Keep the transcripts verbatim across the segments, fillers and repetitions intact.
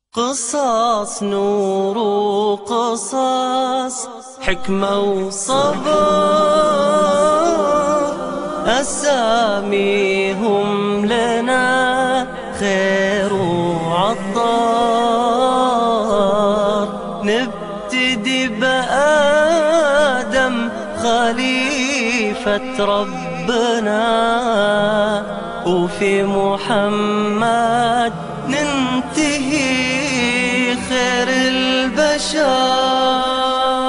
قصص نور وقصص حكمة وصبر، أساميهم لنا خير وعطار. نبتدي بآدم خليفة ربنا، وفي محمد ننتهي خير البشر.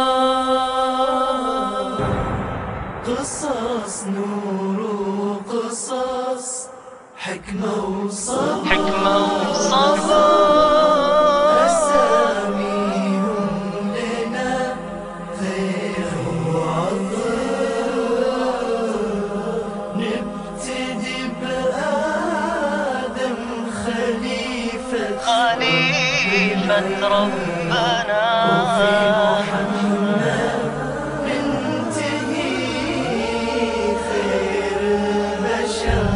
قصص نور وقصص حكمة وصبر، حكمة وصبر. أساميهم لنا خير وعطر. نبتدي بآدم خليفة خليفة ربنا، وفي محمد ننتهي خير البشر.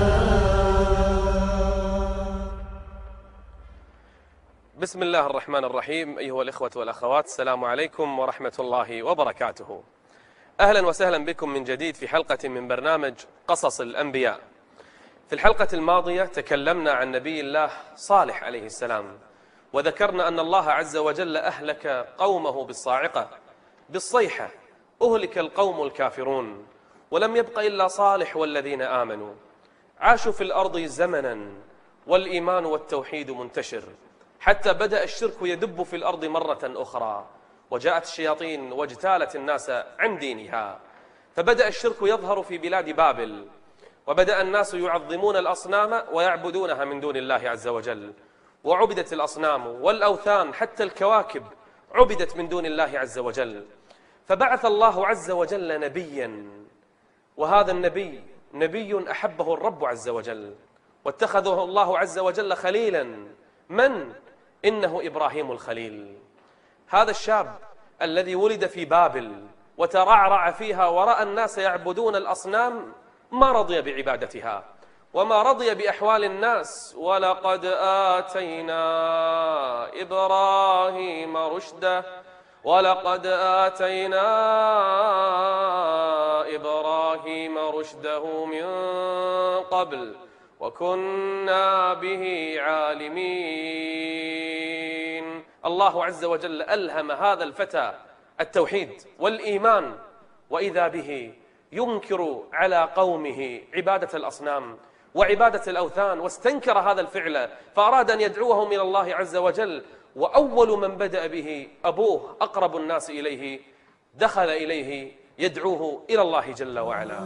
بسم الله الرحمن الرحيم. أيها الإخوة والأخوات، السلام عليكم ورحمة الله وبركاته. أهلا وسهلا بكم من جديد في حلقة من برنامج قصص الأنبياء. في الحلقة الماضية تكلمنا عن نبي الله صالح عليه السلام، وذكرنا أن الله عز وجل أهلك قومه بالصاعقة، بالصيحة أهلك القوم الكافرون، ولم يبق إلا صالح والذين آمنوا. عاشوا في الأرض زمنا والإيمان والتوحيد منتشر، حتى بدأ الشرك يدب في الأرض مرة أخرى، وجاءت الشياطين واجتالت الناس عن دينها، فبدأ الشرك يظهر في بلاد بابل، وبدأ الناس يعظمون الأصنام ويعبدونها من دون الله عز وجل، وعبدت الأصنام والأوثان، حتى الكواكب عبدت من دون الله عز وجل. فبعث الله عز وجل نبيا، وهذا النبي نبي أحبه الرب عز وجل، واتخذه الله عز وجل خليلا. من؟ إنه إبراهيم الخليل، هذا الشاب الذي ولد في بابل وترعرع فيها ورأى الناس يعبدون الأصنام، ما رضي بعبادتها وما رضي بأحوال الناس. ولقد آتينا إبراهيم رشده، ولقد آتينا إبراهيم رشده من قبل وكنا به عالمين. الله عز وجل ألهم هذا الفتى التوحيد والإيمان، وإذا به ينكر على قومه عبادة الأصنام وعبادة الأوثان، واستنكر هذا الفعل فأراد أن يدعوهم إلى الله عز وجل. وأول من بدأ به أبوه أقرب الناس إليه، دخل إليه يدعوه إلى الله جل وعلا.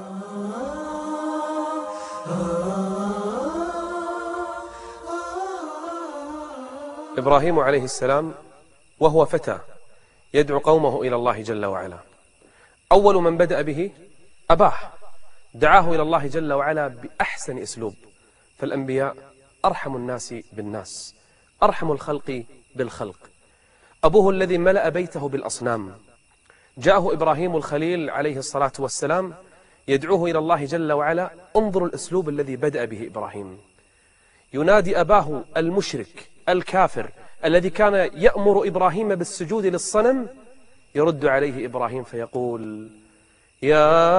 إبراهيم عليه السلام وهو فتى يدعو قومه إلى الله جل وعلا، أول من بدأ به أباه، دعاه إلى الله جل وعلا بأحسن أسلوب. فالأنبياء أرحم الناس بالناس، أرحم الخلق بالخلق. أبوه الذي ملأ بيته بالأصنام، جاءه إبراهيم الخليل عليه الصلاة والسلام يدعوه إلى الله جل وعلا. انظروا الأسلوب الذي بدأ به إبراهيم، ينادي أباه المشرك الكافر الذي كان يأمر إبراهيم بالسجود للصنم، يرد عليه إبراهيم فيقول: يا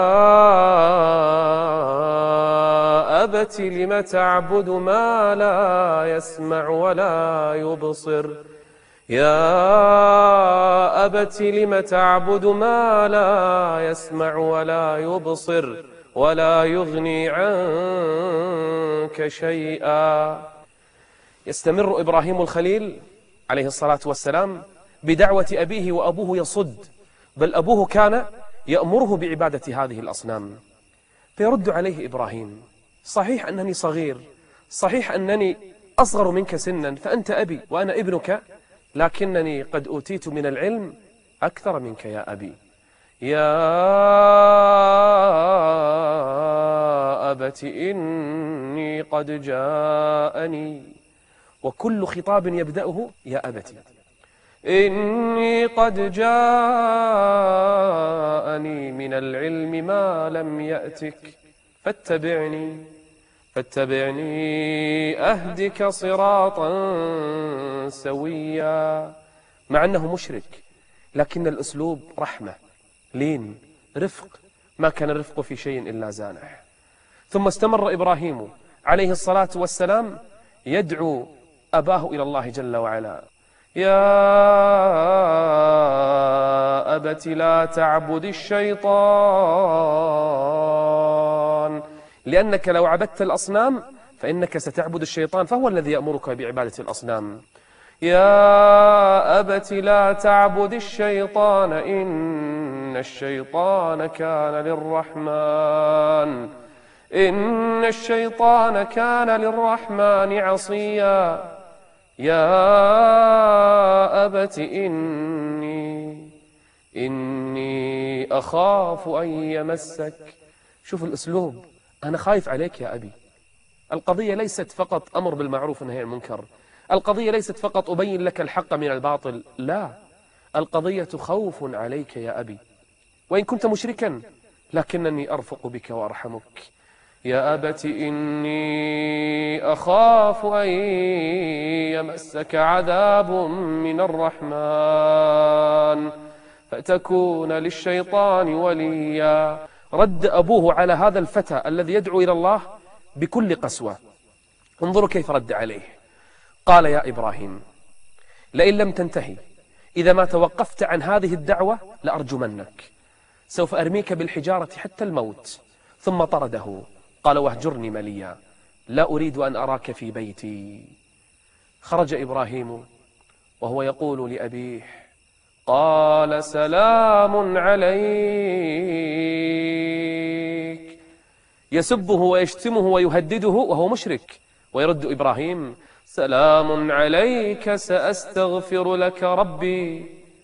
أبت لم تعبد ما لا يسمع ولا يبصر، يا أبت لم تعبد ما لا يسمع ولا يبصر ولا يغني عنك شيئا. يستمر إبراهيم الخليل عليه الصلاة والسلام بدعوة أبيه، وأبوه يصد، بل أبوه كان يأمره بعبادة هذه الأصنام. فيرد عليه إبراهيم: صحيح أنني صغير، صحيح أنني أصغر منك سنا، فأنت أبي وأنا ابنك، لكنني قد أوتيت من العلم أكثر منك يا أبي. يا أبت إني قد جاءني، وكل خطاب يبدأه يا أبتي. إني قد جاءني من العلم ما لم يأتك فاتبعني فاتبعني أهدك صراطا سويا. مع أنه مشرك لكن الأسلوب رحمة، لين، رفق، ما كان الرفق في شيء إلا زانح. ثم استمر إبراهيم عليه الصلاة والسلام يدعو أباه إلى الله جل وعلا: يا أبت لا تعبد الشيطان، لأنك لو عبدت الأصنام فإنك ستعبد الشيطان، فهو الذي يأمرك بعبادة الأصنام. يا أبت لا تعبد الشيطان إن الشيطان كان للرحمن إن الشيطان كان للرحمن عصيا. يا أبت إني إني أخاف أن يمسك. شوف الأسلوب، أنا خايف عليك يا أبي. القضية ليست فقط أمر بالمعروف ونهي عن المنكر، القضية ليست فقط أبين لك الحق من الباطل، لا، القضية خوف عليك يا أبي، وإن كنت مشركا لكنني أرفق بك وأرحمك. يا أبت إني أخاف أن يمسك عذاب من الرحمن فتكون للشيطان وليا. رد أبوه على هذا الفتى الذي يدعو إلى الله بكل قسوة. انظروا كيف رد عليه. قال: يا إبراهيم، لئن لم تنتهي، إذا ما توقفت عن هذه الدعوة لأرجمنك، سوف أرميك بالحجارة حتى الموت. ثم طرده. قال: واهجرني مليا، لا أريد أن أراك في بيتي. خرج إبراهيم وهو يقول لأبيه: قال سلام عليك. يسبه ويشتمه ويهدده وهو مشرك، ويرد إبراهيم: سلام عليك سأستغفر لك ربي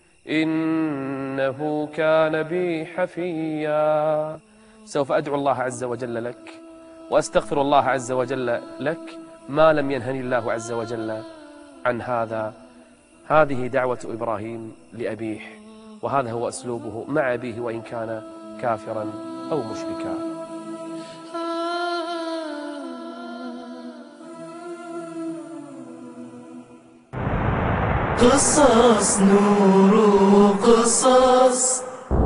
إنه كان بي حفيا. سوف أدعو الله عز وجل لك وأستغفر الله عز وجل لك ما لم ينهني الله عز وجل عن هذا. هذه دعوة إبراهيم لأبيه، وهذا هو أسلوبه مع أبيه وإن كان كافرا أو مشركا. قصص نور قصص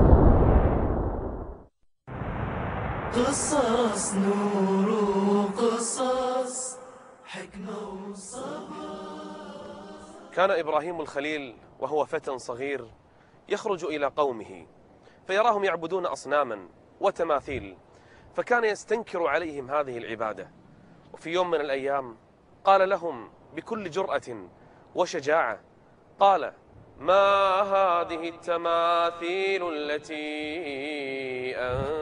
قصص نور قصص حكمة وصبر. كان إبراهيم الخليل وهو فتى صغير يخرج إلى قومه فيراهم يعبدون أصناما وتماثيل، فكان يستنكر عليهم هذه العبادة. وفي يوم من الأيام قال لهم بكل جرأة وشجاعة، قال: ما هذه التماثيل التي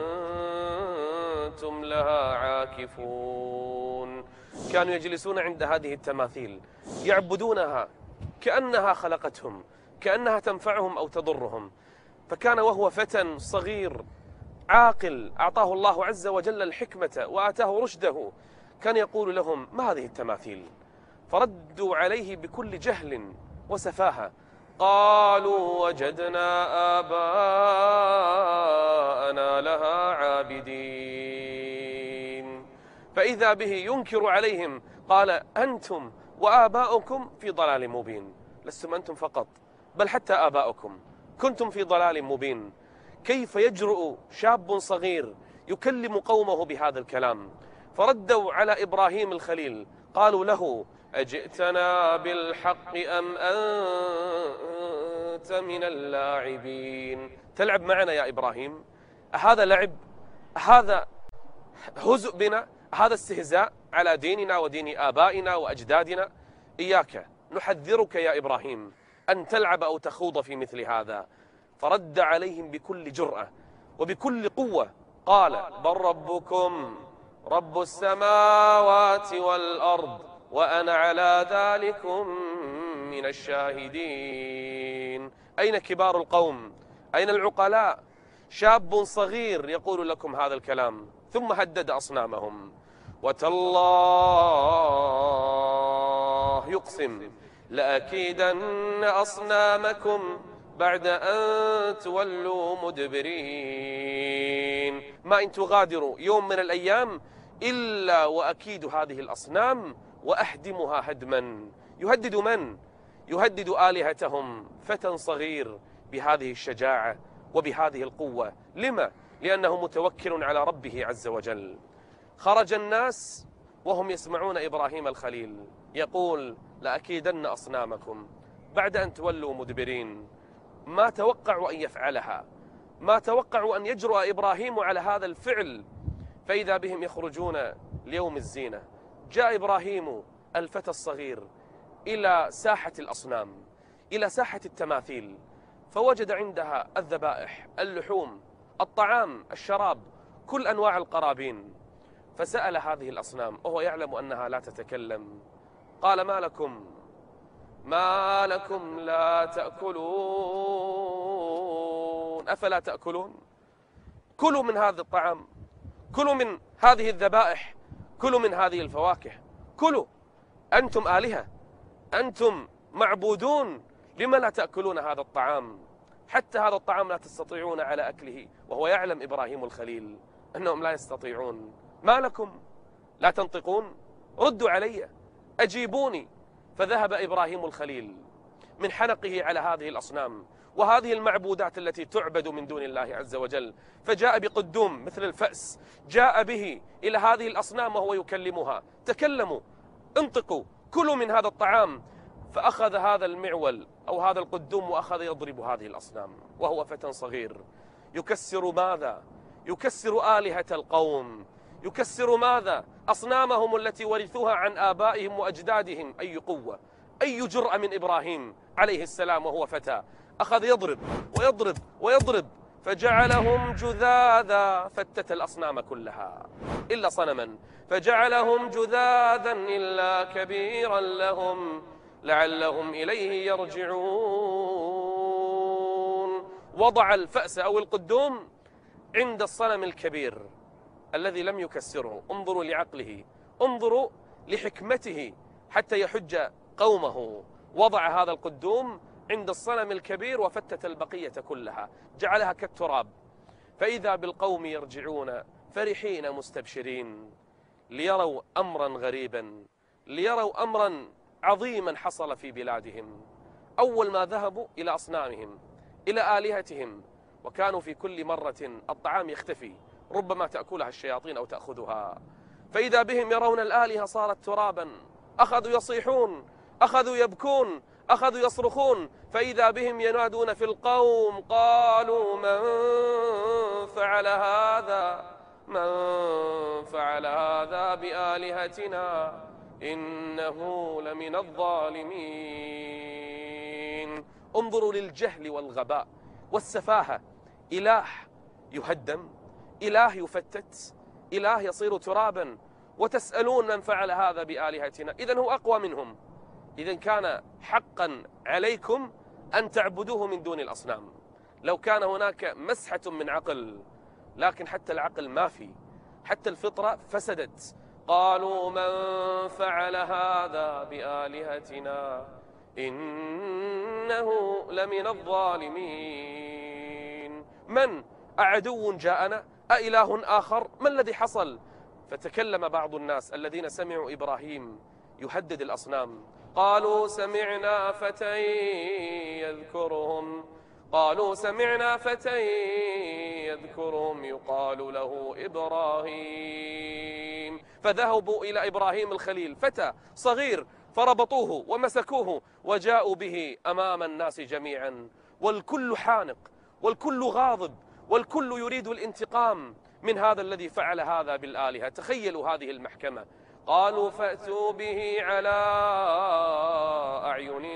أنتم لها عاكفون؟ كانوا يجلسون عند هذه التماثيل يعبدونها كأنها خلقتهم، كأنها تنفعهم أو تضرهم. فكان وهو فتى صغير عاقل أعطاه الله عز وجل الحكمة وآتاه رشده، كان يقول لهم: ما هذه التماثيل؟ فردوا عليه بكل جهل وسفاهة، قالوا: وجدنا آباءنا لها عابدين. فإذا به ينكر عليهم، قال: أنتم وآباؤكم في ضلال مبين، لستم أنتم فقط بل حتى آباؤكم كنتم في ضلال مبين. كيف يجرؤ شاب صغير يكلم قومه بهذا الكلام؟ فردوا على إبراهيم الخليل، قالوا له: أجئتنا بالحق أم أنت من اللاعبين؟ تلعب معنا يا إبراهيم؟ أهذا لعب؟ أهذا هزء بنا؟ هذا استهزاء على ديننا ودين آبائنا وأجدادنا؟ إياك، نحذرك يا إبراهيم أن تلعب أو تخوض في مثل هذا. فرد عليهم بكل جرأة وبكل قوة، قال: بل ربكم رب السماوات والأرض وأنا على ذلكم من الشاهدين. أين كبار القوم؟ أين العقلاء؟ شاب صغير يقول لكم هذا الكلام. ثم هدد أصنامهم: وتالله يقسم لأكيدن أصنامكم بعد أن تولوا مدبرين. ما إن تغادروا يوم من الأيام إلا وأكيد هذه الأصنام وأهدمها هدما. يهدد من؟ يهدد آلهتهم فتى صغير بهذه الشجاعة وبهذه القوة. لما؟ لأنه متوكل على ربه عز وجل. خرج الناس وهم يسمعون إبراهيم الخليل يقول لأكيدن أصنامكم بعد أن تولوا مدبرين. ما توقعوا أن يفعلها، ما توقعوا أن يجرؤ إبراهيم على هذا الفعل، فإذا بهم يخرجون ليوم الزينة. جاء إبراهيم الفتى الصغير إلى ساحة الأصنام، إلى ساحة التماثيل، فوجد عندها الذبائح، اللحوم، الطعام، الشراب، كل أنواع القرابين. فسأل هذه الأصنام وهو يعلم أنها لا تتكلم، قال ما لكم ما لكم لا تأكلون؟ أفلا تأكلون؟ كلوا من هذا الطعام، كلوا من هذه الذبائح، كلوا من هذه الفواكه، كلوا، أنتم آلهة، أنتم معبودون، لما لا تأكلون هذا الطعام؟ حتى هذا الطعام لا تستطيعون على أكله، وهو يعلم إبراهيم الخليل أنهم لا يستطيعون. ما لكم لا تنطقون؟ ردوا علي، أجيبوني. فذهب إبراهيم الخليل من حنقه على هذه الأصنام وهذه المعبودات التي تعبد من دون الله عز وجل، فجاء بقدوم مثل الفأس، جاء به إلى هذه الأصنام وهو يكلمها، تكلموا، انطقوا، كلوا من هذا الطعام. فأخذ هذا المعول أو هذا القدوم وأخذ يضرب هذه الأصنام وهو فتى صغير، يكسر ماذا؟ يكسر آلهة القوم، يكسر ماذا؟ أصنامهم التي ورثوها عن آبائهم وأجدادهم. أي قوة، أي جرأة من إبراهيم عليه السلام وهو فتى. أخذ يضرب ويضرب ويضرب فجعلهم جذاذا، فتت الأصنام كلها إلا صنما، فجعلهم جذاذا إلا كبيرا لهم لعلهم إليه يرجعون. وضع الفأس أو القدوم عند الصنم الكبير الذي لم يكسره. انظروا لعقله، انظروا لحكمته حتى يحج قومه. وضع هذا القدوم عند الصنم الكبير وفتت البقية كلها، جعلها كالتراب. فإذا بالقوم يرجعون فرحين مستبشرين ليروا أمرا غريبا، ليروا أمرا عظيما حصل في بلادهم. أول ما ذهبوا إلى أصنامهم، إلى آلهتهم، وكانوا في كل مرة الطعام يختفي، ربما تأكلها الشياطين أو تأخذها، فإذا بهم يرون الآلهة صارت ترابا، أخذوا يصيحون، أخذوا يبكون، أخذوا يصرخون، فإذا بهم ينادون في القوم قالوا من فعل هذا من فعل هذا بآلهتنا إنه لمن الظالمين. انظروا للجهل والغباء والسفاهة. إله يهدم، إله يفتت، إله يصير ترابا، وتسألون من فعل هذا بآلهتنا. إذن هو أقوى منهم. إذن كان حقا عليكم أن تعبدوه من دون الأصنام. لو كان هناك مسحة من عقل، لكن حتى العقل ما في، حتى الفطرة فسدت. قالوا من فعل هذا بآلهتنا إنه لمن الظالمين. من؟ أعدو جاءنا؟ أإله آخر؟ ما الذي حصل؟ فتكلم بعض الناس الذين سمعوا إبراهيم يهدد الأصنام، قالوا سمعنا فتى يذكرهم قالوا سمعنا فتى يذكرهم يقال له إبراهيم. فذهبوا إلى إبراهيم الخليل، فتى صغير، فربطوه ومسكوه وجاءوا به أمام الناس جميعا، والكل حانق والكل غاضب والكل يريد الانتقام من هذا الذي فعل هذا بالآلهة. تخيلوا هذه المحكمة. قالوا فأتوا به على أعين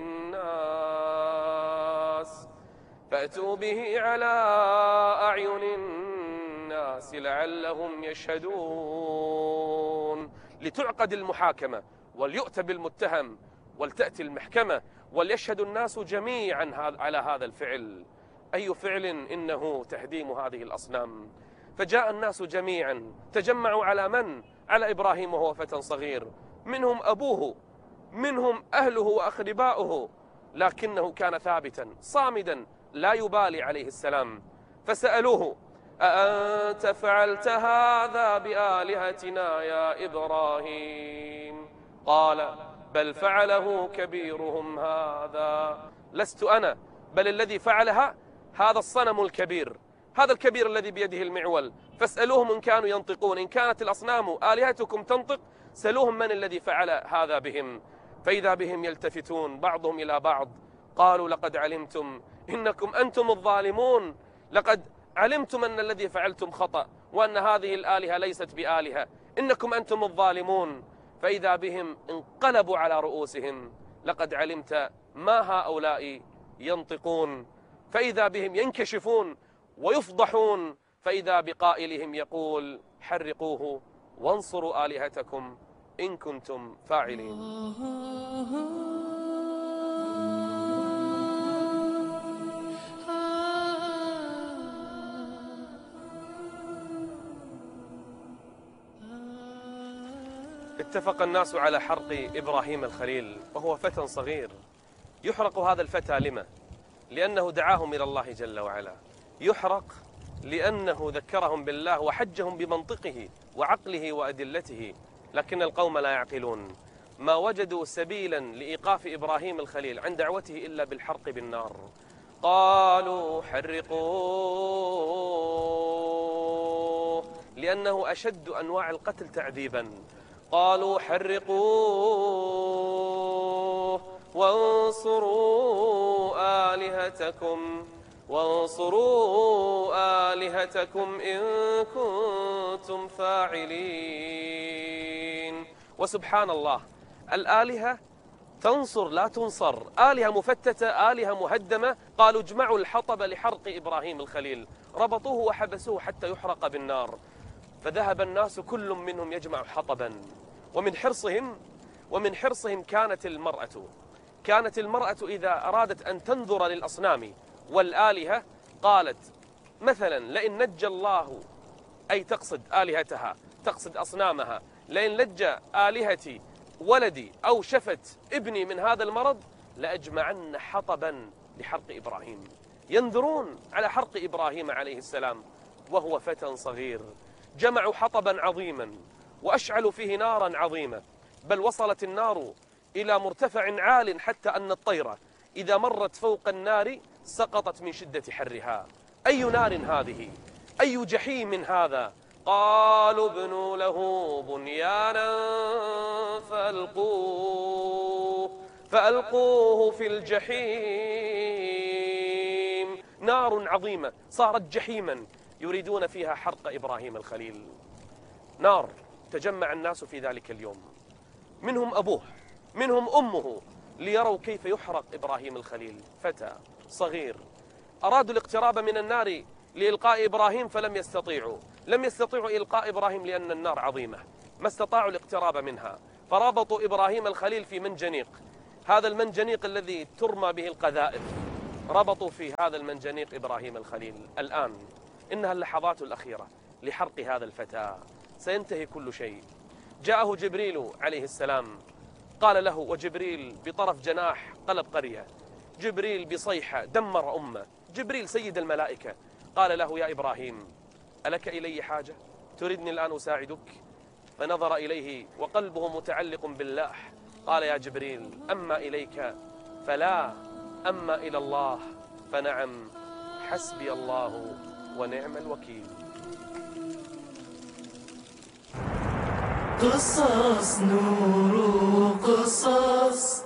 الناس فأتوا به على أعين الناس لعلهم يشهدون. لتعقد المحاكمة وليؤتى بالمتهم ولتأتي المحكمة وليشهد الناس جميعا على هذا الفعل. أي فعل إنه تهديم هذه الأصنام. فجاء الناس جميعا تجمعوا على من؟ على إبراهيم وهو فتى صغير، منهم أبوه، منهم أهله وأقرباؤه، لكنه كان ثابتا صامدا لا يبالي عليه السلام. فسألوه أأنت فعلت هذا بآلهتنا يا إبراهيم؟ قال بل فعله كبيرهم هذا. لست أنا، بل الذي فعلها هذا الصنم الكبير، هذا الكبير الذي بيده المعول، فاسألوهم إن كانوا ينطقون. إن كانت الأصنام آلهتكم تنطق سألوهم من الذي فعل هذا بهم. فإذا بهم يلتفتون بعضهم إلى بعض قالوا لقد علمتم إنكم أنتم الظالمون، لقد علمتم أن الذي فعلتم خطأ وأن هذه الآلهة ليست بآلهة، إنكم أنتم الظالمون. فإذا بهم انقلبوا على رؤوسهم لقد علمت ما هؤلاء ينطقون. فإذا بهم ينكشفون ويفضحون، فإذا بقائلهم يقول حرقوه وانصروا آلهتكم إن كنتم فاعلين. اتفق الناس على حرق إبراهيم الخليل وهو فتى صغير. يحرق هذا الفتى لما؟ لأنه دعاهم إلى الله جل وعلا. يحرق لأنه ذكرهم بالله وحجهم بمنطقه وعقله وأدلته، لكن القوم لا يعقلون. ما وجدوا سبيلا لإيقاف إبراهيم الخليل عن دعوته إلا بالحرق بالنار. قالوا حرقوه لأنه أشد أنواع القتل تعذيبا. قالوا حرقوه وانصروا آلهتكم وانصروا آلهتكم إن كنتم فاعلين. وسبحان الله، الآلهة تنصر لا تنصر، آلهة مفتتة، آلهة مهدمة. قالوا اجمعوا الحطب لحرق إبراهيم الخليل، ربطوه وحبسوه حتى يحرق بالنار. فذهب الناس كل منهم يجمع حطبا، ومن حرصهم ومن حرصهم كانت المرأة كانت المرأة إذا أرادت أن تنذر للأصنام والآلهة قالت مثلا لئن نجى الله، أي تقصد آلهتها، تقصد أصنامها، لئن نجى آلهتي ولدي أو شفت ابني من هذا المرض لأجمعن حطبا لحرق إبراهيم. ينذرون على حرق إبراهيم عليه السلام وهو فتى صغير. جمعوا حطبا عظيما وأشعلوا فيه نارا عظيمة، بل وصلت النار إلى مرتفع عال حتى أن الطيرة إذا مرت فوق النار سقطت من شدة حرها. أي نار هذه؟ أي جحيم هذا؟ قالوا ابنوا له بنيانا فألقوه فألقوه في الجحيم. نار عظيمة صارت جحيما يريدون فيها حرق إبراهيم الخليل. نار. تجمع الناس في ذلك اليوم، منهم أبوه منهم أمه، ليروا كيف يحرق إبراهيم الخليل. فتى صغير. أرادوا الاقتراب من النار لإلقاء إبراهيم فلم يستطيعوا لم يستطيعوا إلقاء إبراهيم لأن النار عظيمة، ما استطاعوا الاقتراب منها. فرابطوا إبراهيم الخليل في منجنيق، هذا المنجنيق الذي ترمى به القذائف، ربطوا في هذا المنجنيق إبراهيم الخليل. الآن إنها اللحظات الأخيرة لحرق هذا الفتى، سينتهي كل شيء. جاءه جبريل عليه السلام قال له، وجبريل بطرف جناح قلب قرية، جبريل بصيحة دمر أمة، جبريل سيد الملائكة. قال له يا إبراهيم ألك إلي حاجة؟ تريدني الآن أساعدك؟ فنظر إليه وقلبه متعلق بالله. قال يا جبريل أما إليك فلا، أما إلى الله فنعم، حسبي الله ونعم الوكيل. قصص نور قصص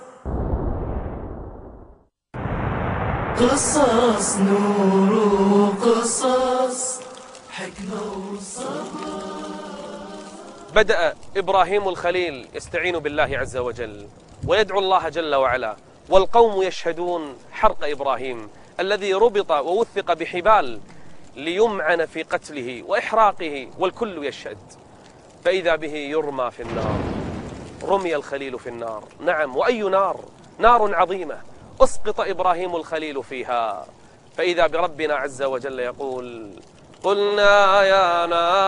قصص نور قصص حكمة وصبر. بدأ إبراهيم الخليل يستعين بالله عز وجل ويدعو الله جل وعلا، والقوم يشهدون حرق إبراهيم الذي ربط ووثق بحبال ليمعن في قتله وإحراقه، والكل يشهد. فإذا به يرمى في النار. رمي الخليل في النار، نعم، وأي نار؟ نار عظيمة أسقط إبراهيم الخليل فيها. فإذا بربنا عز وجل يقول قلنا يا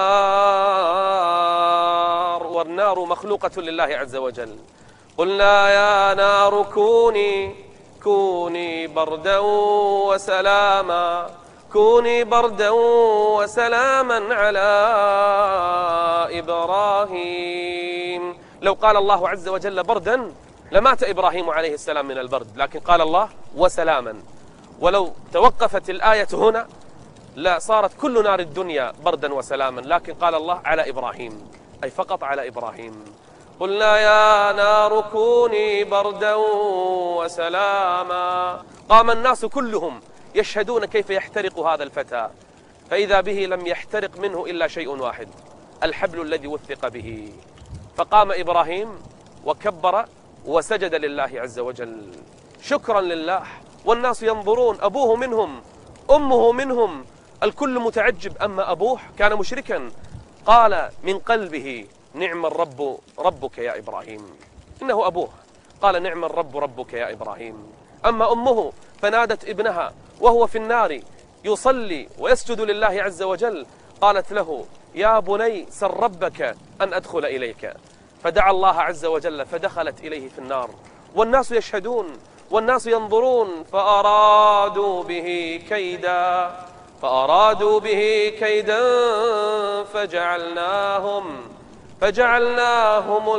نار، والنار مخلوقة لله عز وجل. قلنا يا نار كوني كوني بردا وسلاما كوني بردا وسلاما على إبراهيم. لو قال الله عز وجل بردا لمات إبراهيم عليه السلام من البرد، لكن قال الله وسلاما. ولو توقفت الآية هنا لا صارت كل نار الدنيا بردا وسلاما، لكن قال الله على إبراهيم، أي فقط على إبراهيم. قلنا يا نار كوني بردا وسلاما. قام الناس كلهم يشهدون كيف يحترق هذا الفتى، فإذا به لم يحترق منه إلا شيء واحد، الحبل الذي وثق به. فقام إبراهيم وكبر وسجد لله عز وجل شكرا لله، والناس ينظرون، أبوه منهم، أمه منهم، الكل متعجب. أما أبوه كان مشركا، قال من قلبه نعم الرب ربك يا إبراهيم، إنه أبوه، قال نعم الرب ربك يا إبراهيم. أما أمه فنادت ابنها وهو في النار يصلي ويسجد لله عز وجل، قالت له يا بني سل ربك أن أدخل إليك، فدعا الله عز وجل فدخلت إليه في النار، والناس يشهدون والناس ينظرون. فأرادوا به كيدا فأرادوا به كيدا فجعلناهم فجعلناهم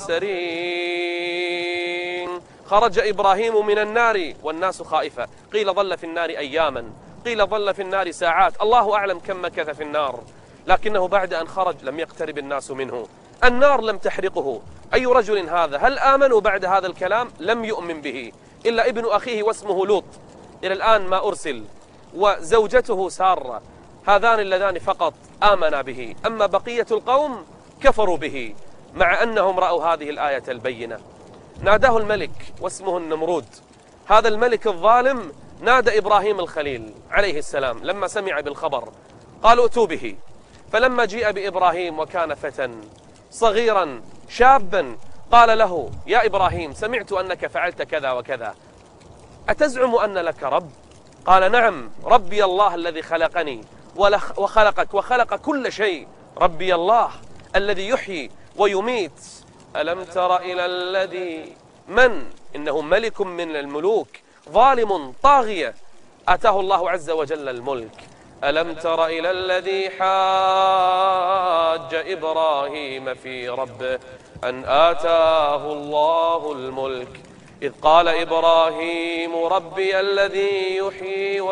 الأخسرين. خرج إبراهيم من النار والناس خائفة، قيل ظل في النار أياما، قيل ظل في النار ساعات، الله أعلم كم مكث في النار، لكنه بعد أن خرج لم يقترب الناس منه، النار لم تحرقه. أي رجل هذا؟ هل آمنوا بعد هذا الكلام؟ لم يؤمن به إلا ابن أخيه واسمه لوط، إلى الآن ما أرسل، وزوجته سارة، هذان اللذان فقط آمنا به، أما بقية القوم كفروا به، مع أنهم رأوا هذه الآية البينة. ناداه الملك واسمه النمرود، هذا الملك الظالم نادى إبراهيم الخليل عليه السلام لما سمع بالخبر، قالوا ائتوا به. فلما جيء بإبراهيم وكان فتى صغيرا شابا، قال له يا إبراهيم سمعت أنك فعلت كذا وكذا، أتزعم أن لك رب؟ قال نعم، ربي الله الذي خلقني وخلقك وخلق كل شيء، ربي الله الذي يحيي ويميت. ألم تر إلى الذي من إنه ملك من الملوك ظالم طاغية آتاه الله عز وجل الملك. ألم تر إلى الذي حاج إبراهيم في ربه أن آتاه الله الملك إذ قال إبراهيم ربي الذي يحيي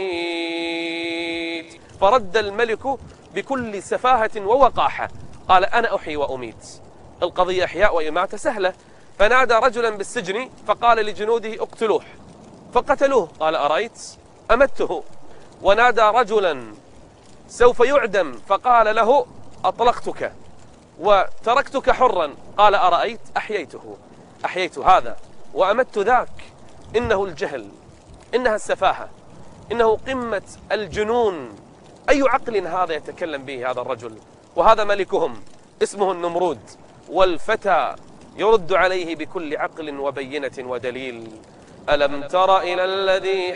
ويميت. فرد الملك بكل سفاهة ووقاحة، قال أنا أحيي وأميت، القضية إحياء وإماتة سهلة. فنادى رجلا بالسجن فقال لجنوده اقتلوه، فقتلوه، قال أرأيت أمته. ونادى رجلا سوف يعدم فقال له أطلقتك وتركتك حرا، قال أرأيت أحييته، أحييت هذا وأمت ذاك. إنه الجهل، إنها السفاهة، إنه قمة الجنون. أي عقل هذا يتكلم به هذا الرجل؟ وهذا ملكهم اسمه النمرود، والفتى يرد عليه بكل عقل وبينة ودليل. ألم تر إلى الذي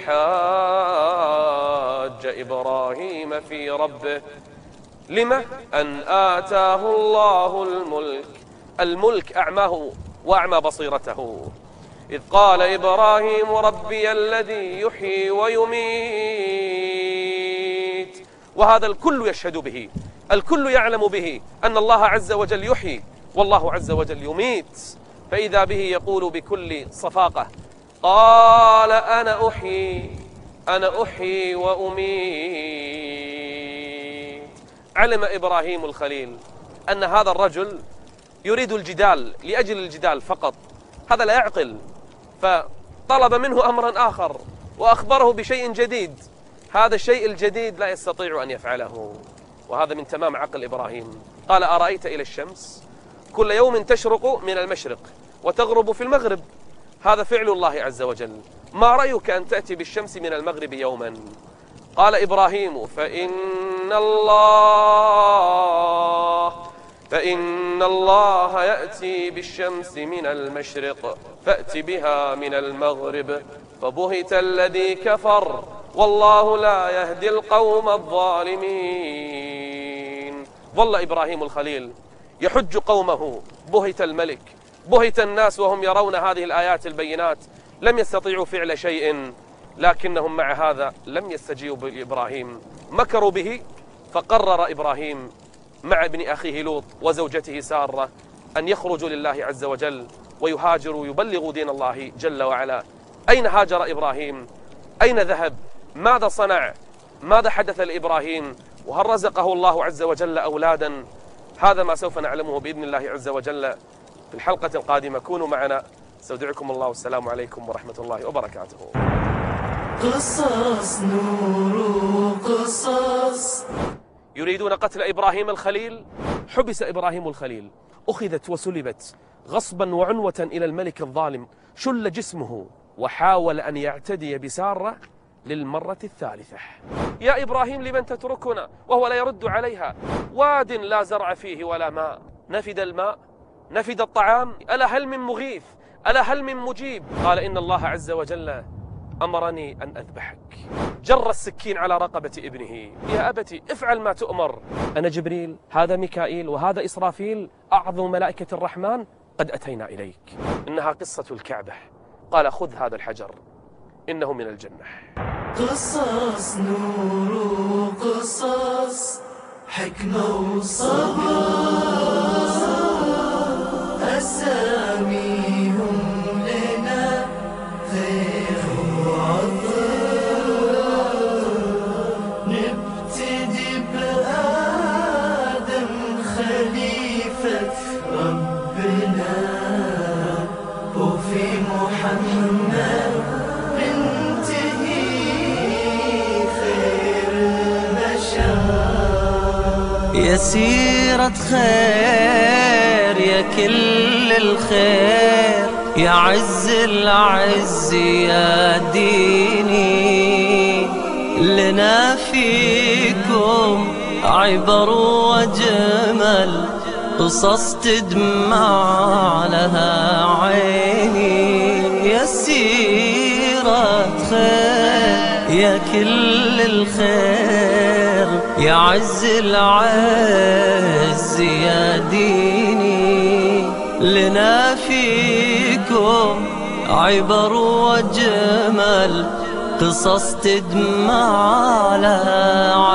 حاج إبراهيم في ربه لما أن آتاه الله الملك، الملك أعماه وأعمى بصيرته. إذ قال إبراهيم ربي الذي يحيي ويميت. وهذا الكل يشهد به، الكل يعلم به أن الله عز وجل يحيي والله عز وجل يميت. فإذا به يقول بكل صفاقة قال أنا أحيي أنا أحيي وأميت. علم إبراهيم الخليل أن هذا الرجل يريد الجدال لأجل الجدال فقط، هذا لا يعقل، فطلب منه أمرا آخر وأخبره بشيء جديد، هذا الشيء الجديد لا يستطيع أن يفعله، وهذا من تمام عقل إبراهيم. قال أرأيت إلى الشمس كل يوم تشرق من المشرق وتغرب في المغرب، هذا فعل الله عز وجل، ما رأيك أن تأتي بالشمس من المغرب يوما؟ قال إبراهيم فإن الله فإن الله يأتي بالشمس من المشرق فأت بها من المغرب فبهت الذي كفر والله لا يهدي القوم الظالمين. ظل إبراهيم الخليل يحج قومه، بهت الملك، بهت الناس وهم يرون هذه الآيات البينات، لم يستطيعوا فعل شيء لكنهم مع هذا لم يستجيبوا لإبراهيم، مكروا به. فقرر إبراهيم مع ابن أخيه لوط وزوجته سارة أن يخرجوا لله عز وجل ويهاجروا ويبلغوا دين الله جل وعلا. أين هاجر إبراهيم؟ أين ذهب؟ ماذا صنع؟ ماذا حدث لإبراهيم؟ وهل رزقه الله عز وجل أولادا؟ هذا ما سوف نعلمه بإذن الله عز وجل في الحلقة القادمة. كونوا معنا، استودعكم الله، والسلام عليكم ورحمة الله وبركاته. قصص نور قصص. يريدون قتل إبراهيم الخليل؟ حبس إبراهيم الخليل، أخذت وسلبت غصبا وعنوة إلى الملك الظالم، شل جسمه وحاول أن يعتدي بسارة للمرة الثالثة. يا إبراهيم لمن تتركنا؟ وهو لا يرد عليها. واد لا زرع فيه ولا ماء، نفد الماء، نفد الطعام، ألا هل من مغيث؟ ألا هل من مجيب؟ قال إن الله عز وجل أمرني أن أذبحك. جر السكين على رقبة ابنه. يا أبتي افعل ما تؤمر. أنا جبريل، هذا ميكائيل، وهذا إسرافيل، أعظم ملائكة الرحمن، قد أتينا إليك. إنها قصة الكعبة. قال خذ هذا الحجر إنه من الجنة. قصص نور قصص، حكمة وصبر، أساميهم لنا خير وعطر. نبتدي بآدم خليفة ربنا، وفي محمد ننتهي خير البشر. يا سيرة خير يا كل الخير، يا عز العز يا ديني، لنا فيكم عبر وجمل، قصص تدمع لها عيني. يا سيرة خير يا كل الخير، يا عز العز يا ديني، لنا فيكم عبر وجمل، قصص تدمع لها